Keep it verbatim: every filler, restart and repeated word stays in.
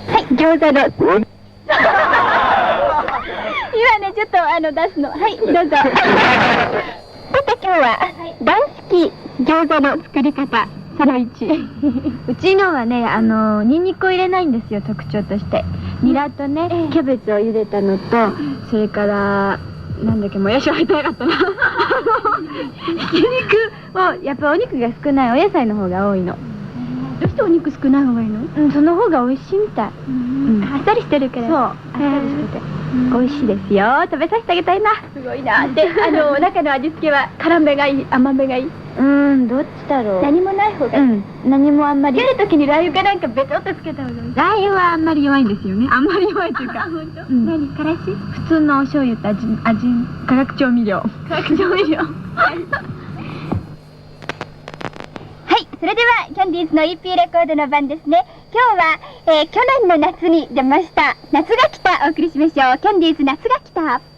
はい、餃子の今ね、ちょっとあの出すの。はい、どうぞ。さて今日は大好き餃子の作り方そのいち。 うちのはね、あのニンニクを入れないんですよ、特徴として。ニラとね、キャベツを茹でたのと、それからなんだっけ、もやしは入ってなかったな。ひき肉を、やっぱお肉が少ないお野菜の方が多いの。 どうしてお肉少ない方がいいの？ うん、その方が美味しいみたい。 うん、あっさりしてるから。 そう、あっさりしてて美味しいですよ。食べさせてあげたいな。 すごいな。で、あの中の味付けは辛めがいい、甘めがいい？ うーん、どっちだろう。 何もない方がいい。 うん、何もあんまり。 つける時にラー油かなんかベトっとつけた方がいい。 ラー油はあんまり弱いんですよね。あんまり弱いというか。 本当？ うん、 何？からし？ 普通のお醤油と味、味、化学調味料。 化学調味料。はい、それではキャンディーズの イーピー レコードの番ですね。今日は、えー、去年の夏に出ました夏が来たお送りしましょう。キャンディーズ夏が来た。